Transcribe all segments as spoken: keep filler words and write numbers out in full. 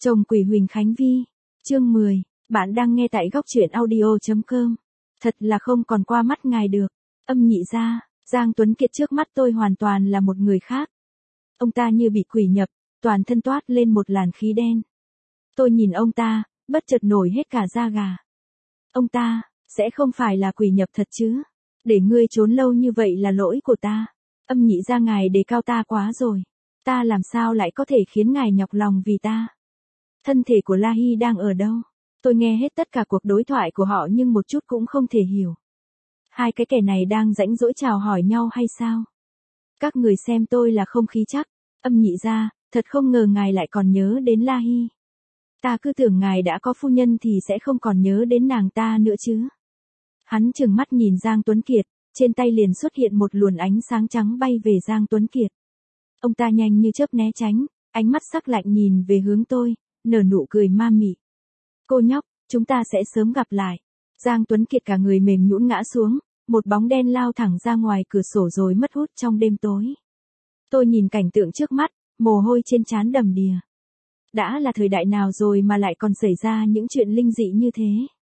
Chồng quỷ Huỳnh Khánh Vi. Chương mười. Bạn đang nghe tại góc truyện audio.com. Thật là không còn qua mắt ngài được. Âm nhị ra, Giang Tuấn Kiệt trước mắt tôi hoàn toàn là một người khác. Ông ta như bị quỷ nhập, toàn thân toát lên một làn khí đen. Tôi nhìn ông ta, bất chợt nổi hết cả da gà. Ông ta, sẽ không phải là quỷ nhập thật chứ? Để ngươi trốn lâu như vậy là lỗi của ta. Âm nhị ra ngài đề cao ta quá rồi. Ta làm sao lại có thể khiến ngài nhọc lòng vì ta? Thân thể của La Hy đang ở đâu? Tôi nghe hết tất cả cuộc đối thoại của họ nhưng một chút cũng không thể hiểu. Hai cái kẻ này đang rãnh rỗi chào hỏi nhau hay sao? Các người xem tôi là không khí chắc. Âm nhị ra, thật không ngờ ngài lại còn nhớ đến La Hy. Ta cứ tưởng ngài đã có phu nhân thì sẽ không còn nhớ đến nàng ta nữa chứ. Hắn trừng mắt nhìn Giang Tuấn Kiệt, trên tay liền xuất hiện một luồn ánh sáng trắng bay về Giang Tuấn Kiệt. Ông ta nhanh như chớp né tránh, ánh mắt sắc lạnh nhìn về hướng tôi, nở nụ cười ma mị. Cô nhóc, chúng ta sẽ sớm gặp lại. Giang Tuấn Kiệt cả người mềm nhũn ngã xuống, một bóng đen lao thẳng ra ngoài cửa sổ rồi mất hút trong đêm tối. Tôi nhìn cảnh tượng trước mắt, mồ hôi trên trán đầm đìa. Đã là thời đại nào rồi mà lại còn xảy ra những chuyện linh dị như thế?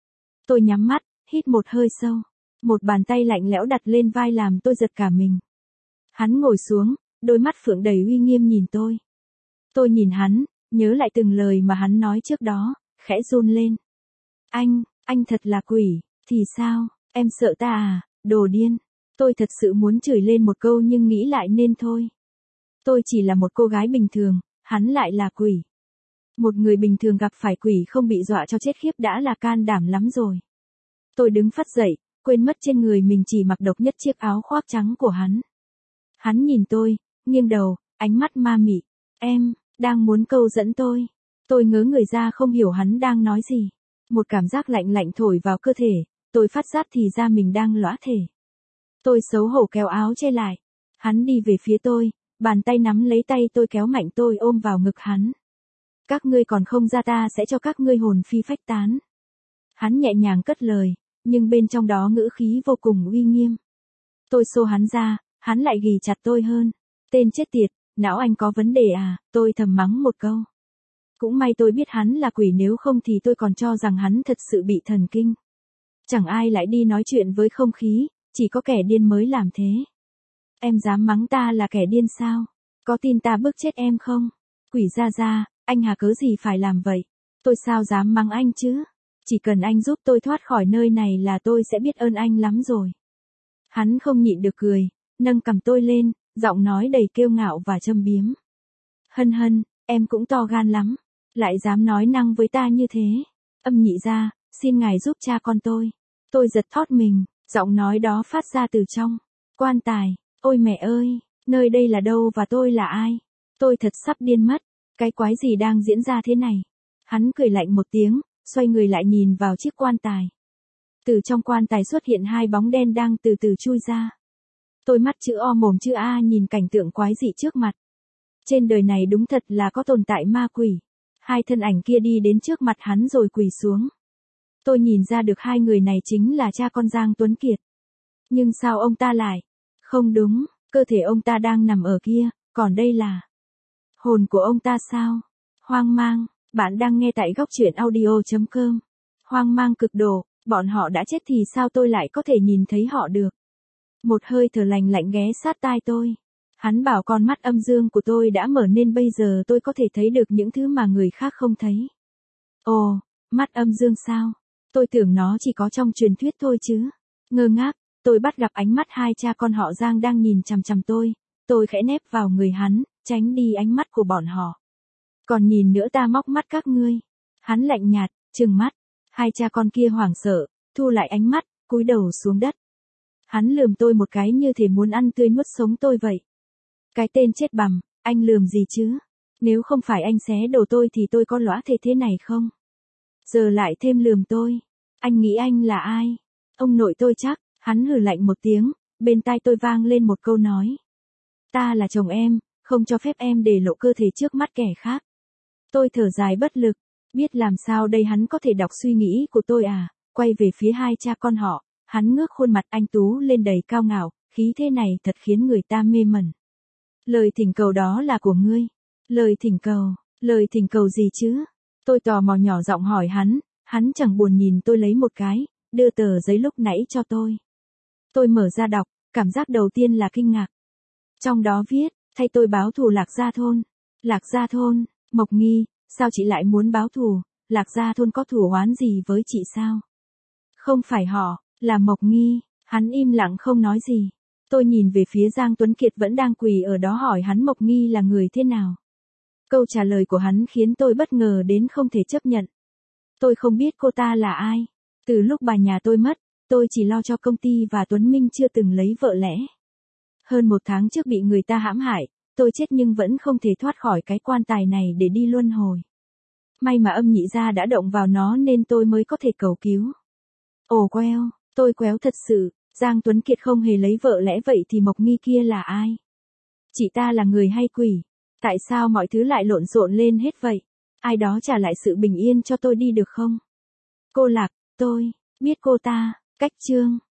Tôi nhắm mắt, hít một hơi sâu. Một bàn tay lạnh lẽo đặt lên vai làm tôi giật cả mình. Hắn ngồi xuống, đôi mắt phượng đầy uy nghiêm nhìn tôi. Tôi nhìn hắn, nhớ lại từng lời mà hắn nói trước đó, khẽ run lên. Anh, anh thật là quỷ, thì sao, em sợ ta à, đồ điên. Tôi thật sự muốn chửi lên một câu nhưng nghĩ lại nên thôi. Tôi chỉ là một cô gái bình thường, hắn lại là quỷ. Một người bình thường gặp phải quỷ không bị dọa cho chết khiếp đã là can đảm lắm rồi. Tôi đứng phắt dậy, quên mất trên người mình chỉ mặc độc nhất chiếc áo khoác trắng của hắn. Hắn nhìn tôi, nghiêng đầu, ánh mắt ma mị. Em, đang muốn câu dẫn tôi. Tôi ngớ người ra không hiểu hắn đang nói gì. Một cảm giác lạnh lạnh thổi vào cơ thể, tôi phát giác thì ra mình đang lõa thể. Tôi xấu hổ kéo áo che lại. Hắn đi về phía tôi, bàn tay nắm lấy tay tôi kéo mạnh tôi ôm vào ngực hắn. Các ngươi còn không ra ta sẽ cho các ngươi hồn phi phách tán. Hắn nhẹ nhàng cất lời, nhưng bên trong đó ngữ khí vô cùng uy nghiêm. Tôi xô hắn ra, hắn lại ghì chặt tôi hơn. Tên chết tiệt, não anh có vấn đề à, tôi thầm mắng một câu. Cũng may tôi biết hắn là quỷ nếu không thì tôi còn cho rằng hắn thật sự bị thần kinh. Chẳng ai lại đi nói chuyện với không khí, chỉ có kẻ điên mới làm thế. Em dám mắng ta là kẻ điên sao? Có tin ta bức chết em không? Quỷ ra ra, anh hà cớ gì phải làm vậy? Tôi sao dám mắng anh chứ? Chỉ cần anh giúp tôi thoát khỏi nơi này là tôi sẽ biết ơn anh lắm rồi. Hắn không nhịn được cười, nâng cằm tôi lên, giọng nói đầy kiêu ngạo và châm biếm. Hân hân, em cũng to gan lắm, lại dám nói năng với ta như thế. Âm nhị ra, xin ngài giúp cha con tôi. Tôi giật thót mình, giọng nói đó phát ra từ trong quan tài. Ôi mẹ ơi, nơi đây là đâu và tôi là ai? Tôi thật sắp điên mất, cái quái gì đang diễn ra thế này? Hắn cười lạnh một tiếng, xoay người lại nhìn vào chiếc quan tài. Từ trong quan tài xuất hiện hai bóng đen đang từ từ chui ra. Tôi mắt chữ O mồm chữ A nhìn cảnh tượng quái dị trước mặt. Trên đời này đúng thật là có tồn tại ma quỷ. Hai thân ảnh kia đi đến trước mặt hắn rồi quỳ xuống. Tôi nhìn ra được hai người này chính là cha con Giang Tuấn Kiệt. Nhưng sao ông ta lại? Không đúng, cơ thể ông ta đang nằm ở kia, còn đây là hồn của ông ta sao? Hoang mang, bạn đang nghe tại góc truyện audio.com. Hoang mang cực độ, bọn họ đã chết thì sao tôi lại có thể nhìn thấy họ được? Một hơi thở lạnh lạnh ghé sát tai tôi. Hắn bảo con mắt âm dương của tôi đã mở nên bây giờ tôi có thể thấy được những thứ mà người khác không thấy. Ồ, mắt âm dương sao? Tôi tưởng nó chỉ có trong truyền thuyết thôi chứ. Ngơ ngác, tôi bắt gặp ánh mắt hai cha con họ Giang đang nhìn chằm chằm tôi. Tôi khẽ nép vào người hắn, tránh đi ánh mắt của bọn họ. Còn nhìn nữa ta móc mắt các ngươi. Hắn lạnh nhạt, trừng mắt. Hai cha con kia hoảng sợ, thu lại ánh mắt, cúi đầu xuống đất. Hắn lườm tôi một cái như thể muốn ăn tươi nuốt sống tôi vậy. Cái tên chết bằm, anh lườm gì chứ? Nếu không phải anh xé đồ tôi thì tôi có lõa thể thế này không? Giờ lại thêm lườm tôi. Anh nghĩ anh là ai? Ông nội tôi chắc. Hắn hừ lạnh một tiếng, bên tai tôi vang lên một câu nói. Ta là chồng em, không cho phép em để lộ cơ thể trước mắt kẻ khác. Tôi thở dài bất lực, biết làm sao đây hắn có thể đọc suy nghĩ của tôi à, quay về phía hai cha con họ, hắn ngước khuôn mặt anh tú lên đầy cao ngạo, khí thế này thật khiến người ta mê mẩn. Lời thỉnh cầu đó là của ngươi. Lời thỉnh cầu, lời thỉnh cầu gì chứ? Tôi tò mò nhỏ giọng hỏi hắn, hắn chẳng buồn nhìn tôi lấy một cái, đưa tờ giấy lúc nãy cho tôi. Tôi mở ra đọc, cảm giác đầu tiên là kinh ngạc. Trong đó viết, thay tôi báo thù Lạc Gia Thôn. Lạc Gia Thôn, Mộc Nghi, sao chị lại muốn báo thù, Lạc Gia Thôn có thù oán gì với chị sao? Không phải họ, là Mộc Nghi, hắn im lặng không nói gì. Tôi nhìn về phía Giang Tuấn Kiệt vẫn đang quỳ ở đó hỏi hắn Mộc Nghi là người thế nào. Câu trả lời của hắn khiến tôi bất ngờ đến không thể chấp nhận. Tôi không biết cô ta là ai. Từ lúc bà nhà tôi mất, tôi chỉ lo cho công ty và Tuấn Minh chưa từng lấy vợ lẽ. Hơn một tháng trước bị người ta hãm hại, tôi chết nhưng vẫn không thể thoát khỏi cái quan tài này để đi luân hồi. May mà âm nhị gia đã động vào nó nên tôi mới có thể cầu cứu. Ồ queo, tôi quéo thật sự, Giang Tuấn Kiệt không hề lấy vợ lẽ vậy thì Mộc Nghi kia là ai? Chị ta là người hay quỷ? Tại sao mọi thứ lại lộn xộn lên hết vậy? Ai đó trả lại sự bình yên cho tôi đi được không? Cô Lạc, tôi biết cô ta, cách chương.